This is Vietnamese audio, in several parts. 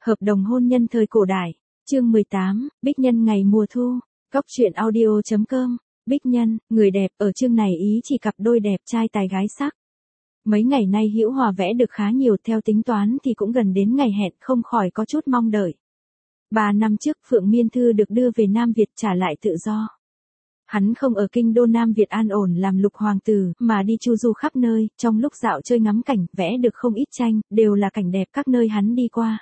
Hợp đồng hôn nhân thời cổ đại. Chương 18, Bích Nhân ngày mùa thu. Góc truyện audio.com. Bích Nhân, người đẹp, ở chương này ý chỉ cặp đôi đẹp trai tài gái sắc. Mấy ngày nay Hữu Hòa vẽ được khá nhiều, theo tính toán thì cũng gần đến ngày hẹn, không khỏi có chút mong đợi. 3 năm trước Phượng Miên Thư được đưa về Nam Việt trả lại tự do. Hắn không ở kinh đô Nam Việt an ổn làm lục hoàng tử, mà đi chu du khắp nơi, trong lúc dạo chơi ngắm cảnh, vẽ được không ít tranh, đều là cảnh đẹp các nơi hắn đi qua.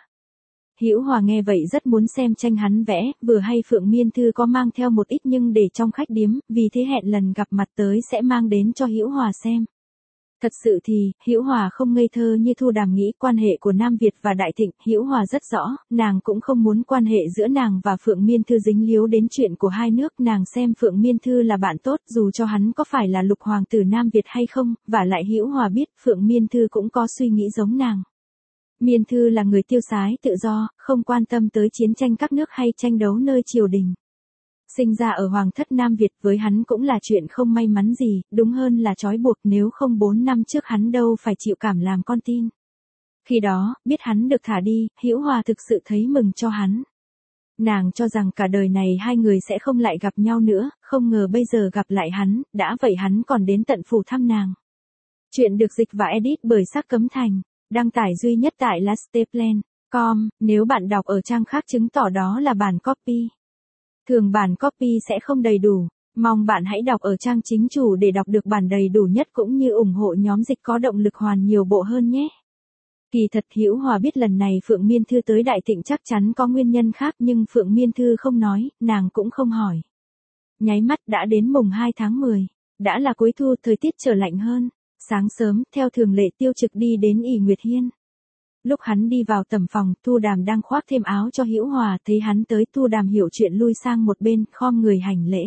Hữu Hòa nghe vậy rất muốn xem tranh hắn vẽ, vừa hay Phượng Miên Thư có mang theo một ít nhưng để trong khách điếm, vì thế hẹn lần gặp mặt tới sẽ mang đến cho Hữu Hòa xem. Thật sự thì, Hữu Hòa không ngây thơ như Thu Đàm nghĩ, quan hệ của Nam Việt và Đại Thịnh, Hữu Hòa rất rõ, nàng cũng không muốn quan hệ giữa nàng và Phượng Miên Thư dính líu đến chuyện của hai nước, nàng xem Phượng Miên Thư là bạn tốt, dù cho hắn có phải là lục hoàng tử Nam Việt hay không, và lại Hữu Hòa biết Phượng Miên Thư cũng có suy nghĩ giống nàng. Miên Thư là người tiêu sái, tự do, không quan tâm tới chiến tranh các nước hay tranh đấu nơi triều đình. Sinh ra ở Hoàng thất Nam Việt với hắn cũng là chuyện không may mắn gì, đúng hơn là trói buộc, nếu không 4 năm trước hắn đâu phải chịu cảm làm con tin. Khi đó, biết hắn được thả đi, Hữu Hòa thực sự thấy mừng cho hắn. Nàng cho rằng cả đời này hai người sẽ không lại gặp nhau nữa, không ngờ bây giờ gặp lại hắn, đã vậy hắn còn đến tận phủ thăm nàng. Chuyện được dịch và edit bởi Sắc Cấm Thành, đăng tải duy nhất tại lasteplan.com, nếu bạn đọc ở trang khác chứng tỏ đó là bản copy. Thường bản copy sẽ không đầy đủ, mong bạn hãy đọc ở trang chính chủ để đọc được bản đầy đủ nhất cũng như ủng hộ nhóm dịch có động lực hoàn nhiều bộ hơn nhé. Kỳ thật Hữu Hòa biết lần này Phượng Miên Thư tới Đại Thịnh chắc chắn có nguyên nhân khác, nhưng Phượng Miên Thư không nói, nàng cũng không hỏi. Nháy mắt đã đến mùng 2 tháng 10, đã là cuối thu, thời tiết trở lạnh hơn. Sáng sớm, theo thường lệ Tiêu Trực đi đến ỷ Nguyệt Hiên. Lúc hắn đi vào tầm phòng, Thu Đàm đang khoác thêm áo cho Hữu Hòa, thấy hắn tới, Thu Đàm hiểu chuyện lui sang một bên, khom người hành lễ.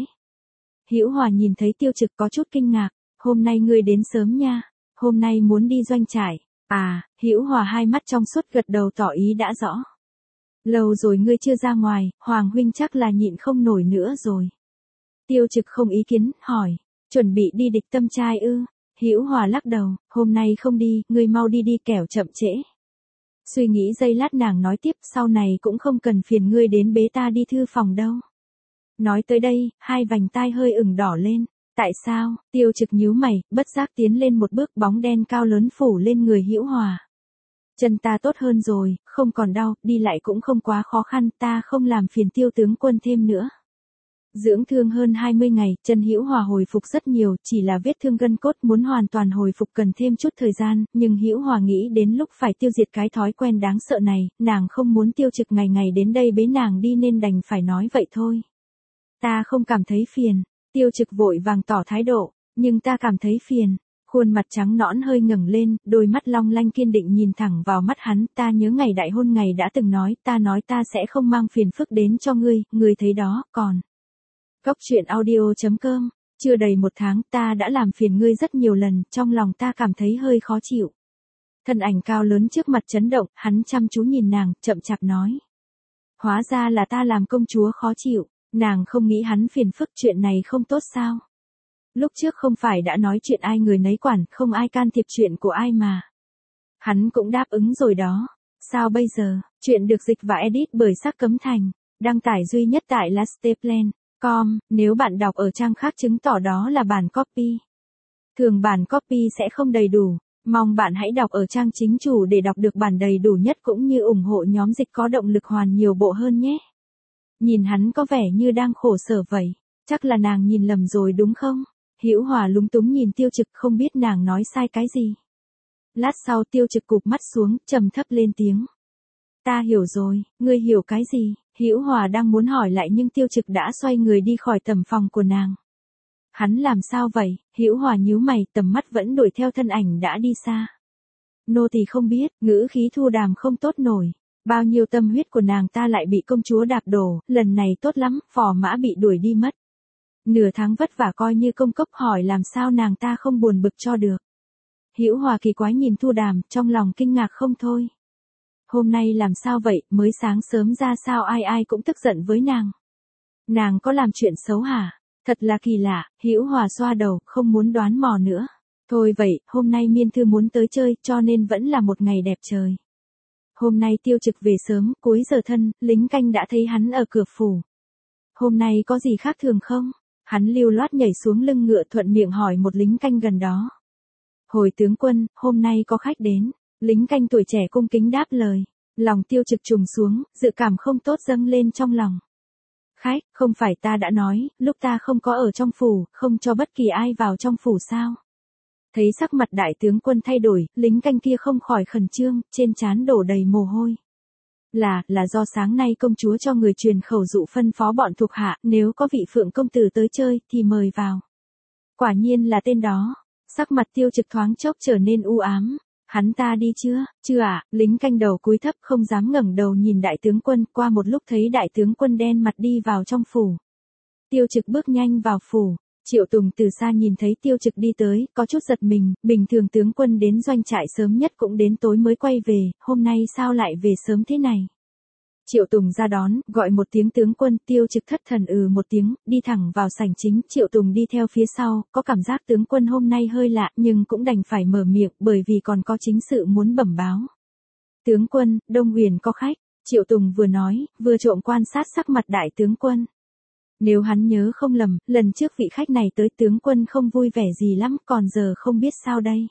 Hữu Hòa nhìn thấy Tiêu Trực có chút kinh ngạc, hôm nay ngươi đến sớm nha, hôm nay muốn đi doanh trại. À, Hữu Hòa hai mắt trong suốt gật đầu tỏ ý đã rõ. Lâu rồi ngươi chưa ra ngoài, Hoàng huynh chắc là nhịn không nổi nữa rồi. Tiêu Trực không ý kiến, hỏi, chuẩn bị đi địch tâm trai ư? Hữu Hòa lắc đầu, hôm nay không đi, ngươi mau đi đi kẻo chậm trễ. Suy nghĩ giây lát nàng nói tiếp, sau này cũng không cần phiền ngươi đến bế ta đi thư phòng đâu. Nói tới đây, hai vành tai hơi ửng đỏ lên. Tại sao? Tiêu Trực nhíu mày, bất giác tiến lên một bước, bóng đen cao lớn phủ lên người Hữu Hòa. Chân ta tốt hơn rồi, không còn đau, đi lại cũng không quá khó khăn, ta không làm phiền Tiêu tướng quân thêm nữa. Dưỡng thương hơn 20 ngày, chân Hữu Hòa hồi phục rất nhiều, chỉ là vết thương gân cốt, muốn hoàn toàn hồi phục cần thêm chút thời gian, nhưng Hữu Hòa nghĩ đến lúc phải tiêu diệt cái thói quen đáng sợ này, nàng không muốn Tiêu Trực ngày ngày đến đây bế nàng đi nên đành phải nói vậy thôi. Ta không cảm thấy phiền, Tiêu Trực vội vàng tỏ thái độ, nhưng ta cảm thấy phiền. Khuôn mặt trắng nõn hơi ngẩng lên, đôi mắt long lanh kiên định nhìn thẳng vào mắt hắn, ta nhớ ngày đại hôn ngày đã từng nói ta sẽ không mang phiền phức đến cho ngươi thấy đó, còn. Góc truyện audio.com, chưa đầy 1 tháng ta đã làm phiền ngươi rất nhiều lần, trong lòng ta cảm thấy hơi khó chịu. Thân ảnh cao lớn trước mặt chấn động, hắn chăm chú nhìn nàng, chậm chạp nói. Hóa ra là ta làm công chúa khó chịu, nàng không nghĩ hắn phiền phức, chuyện này không tốt sao? Lúc trước không phải đã nói chuyện ai người nấy quản, không ai can thiệp chuyện của ai mà. Hắn cũng đáp ứng rồi đó, sao bây giờ? Chuyện được dịch và edit bởi Sắc Cấm Thành, đăng tải duy nhất tại lasteplan.com, nếu bạn đọc ở trang khác chứng tỏ đó là bản copy. Thường bản copy sẽ không đầy đủ, mong bạn hãy đọc ở trang chính chủ để đọc được bản đầy đủ nhất cũng như ủng hộ nhóm dịch có động lực hoàn nhiều bộ hơn nhé. Nhìn hắn có vẻ như đang khổ sở vậy, chắc là nàng nhìn lầm rồi đúng không? Hữu Hòa lúng túng nhìn Tiêu Trực, không biết nàng nói sai cái gì. Lát sau Tiêu Trực cụp mắt xuống, trầm thấp lên tiếng. Ta hiểu rồi, ngươi hiểu cái gì? Hữu Hòa đang muốn hỏi lại nhưng Tiêu Trực đã xoay người đi khỏi tầm phòng của nàng. Hắn làm sao vậy? Hữu Hòa nhíu mày, tầm mắt vẫn đuổi theo thân ảnh đã đi xa. Nô tỳ không biết, ngữ khí Thu Đàm không tốt nổi. Bao nhiêu tâm huyết của nàng ta lại bị công chúa đạp đổ, lần này tốt lắm, phò mã bị đuổi đi mất. Nửa tháng vất vả coi như công cốc, hỏi làm sao nàng ta không buồn bực cho được. Hữu Hòa kỳ quái nhìn Thu Đàm, trong lòng kinh ngạc không thôi. Hôm nay làm sao vậy, mới sáng sớm ra sao ai cũng tức giận với nàng. Nàng có làm chuyện xấu hả? Thật là kỳ lạ, Hữu Hòa xoa đầu, không muốn đoán mò nữa. Thôi vậy, hôm nay Miên Thư muốn tới chơi, cho nên vẫn là một ngày đẹp trời. Hôm nay Tiêu Trực về sớm, cuối giờ thân, lính canh đã thấy hắn ở cửa phủ. Hôm nay có gì khác thường không? Hắn lưu loát nhảy xuống lưng ngựa thuận miệng hỏi một lính canh gần đó. Hồi tướng quân, hôm nay có khách đến. Lính canh tuổi trẻ cung kính đáp lời. Lòng Tiêu Trực trùng xuống, dự cảm không tốt dâng lên trong lòng. Khách, không phải ta đã nói, lúc ta không có ở trong phủ, không cho bất kỳ ai vào trong phủ sao? Thấy sắc mặt đại tướng quân thay đổi, lính canh kia không khỏi khẩn trương, trên trán đổ đầy mồ hôi. Là do sáng nay công chúa cho người truyền khẩu dụ phân phó bọn thuộc hạ, nếu có vị Phượng công tử tới chơi, thì mời vào. Quả nhiên là tên đó. Sắc mặt Tiêu Trực thoáng chốc trở nên u ám. Hắn ta đi chưa? Chưa ạ. Lính canh đầu cúi thấp không dám ngẩng đầu nhìn đại tướng quân, qua một lúc thấy đại tướng quân đen mặt đi vào trong phủ. Tiêu Trực bước nhanh vào phủ. Triệu Tùng từ xa nhìn thấy Tiêu Trực đi tới, có chút giật mình, bình thường tướng quân đến doanh trại sớm nhất cũng đến tối mới quay về, hôm nay sao lại về sớm thế này? Triệu Tùng ra đón, gọi một tiếng tướng quân, Tiêu Trực thất thần một tiếng, đi thẳng vào sảnh chính, Triệu Tùng đi theo phía sau, có cảm giác tướng quân hôm nay hơi lạ, nhưng cũng đành phải mở miệng, bởi vì còn có chính sự muốn bẩm báo. Tướng quân, Đông Huyền có khách, Triệu Tùng vừa nói, vừa trộm quan sát sắc mặt đại tướng quân. Nếu hắn nhớ không lầm, lần trước vị khách này tới tướng quân không vui vẻ gì lắm, còn giờ không biết sao đây.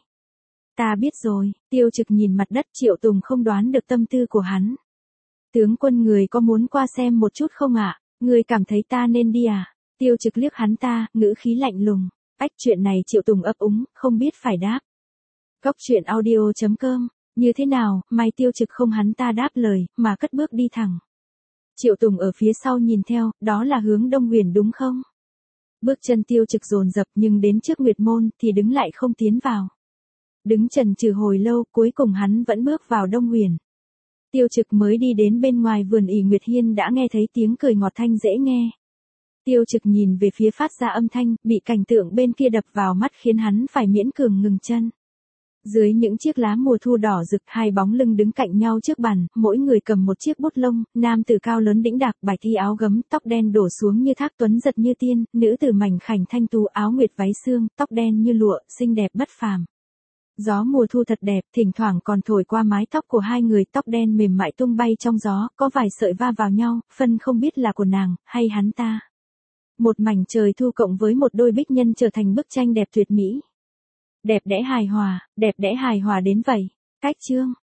Ta biết rồi, Tiêu Trực nhìn mặt đất, Triệu Tùng không đoán được tâm tư của hắn. Tướng quân người có muốn qua xem một chút không ạ? Người cảm thấy ta nên đi à? Tiêu Trực liếc hắn ta, ngữ khí lạnh lùng. Ách, chuyện này Triệu Tùng ấp úng, không biết phải đáp. Góc truyện audio.com, như thế nào, may Tiêu Trực không hắn ta đáp lời, mà cất bước đi thẳng. Triệu Tùng ở phía sau nhìn theo, đó là hướng Đông Huyền đúng không? Bước chân Tiêu Trực dồn dập nhưng đến trước Nguyệt Môn thì đứng lại không tiến vào. Đứng chần chừ hồi lâu, cuối cùng hắn vẫn bước vào Đông Huyền. Tiêu Trực mới đi đến bên ngoài vườn ỉ Nguyệt Hiên đã nghe thấy tiếng cười ngọt thanh dễ nghe. Tiêu Trực nhìn về phía phát ra âm thanh, bị cảnh tượng bên kia đập vào mắt khiến hắn phải miễn cường ngừng chân. Dưới những chiếc lá mùa thu đỏ rực, hai bóng lưng đứng cạnh nhau trước bàn, mỗi người cầm một chiếc bút lông, nam tử cao lớn đĩnh đạc, bạch y áo gấm, tóc đen đổ xuống như thác tuấn giật như tiên, nữ tử mảnh khảnh thanh tú áo nguyệt váy xương, tóc đen như lụa, xinh đẹp bất phàm. Gió mùa thu thật đẹp, thỉnh thoảng còn thổi qua mái tóc của hai người, tóc đen mềm mại tung bay trong gió, có vài sợi va vào nhau, phân không biết là của nàng, hay hắn ta. Một mảnh trời thu cộng với một đôi bích nhân trở thành bức tranh đẹp tuyệt mỹ. Đẹp đẽ hài hòa đến vậy. Cách chương.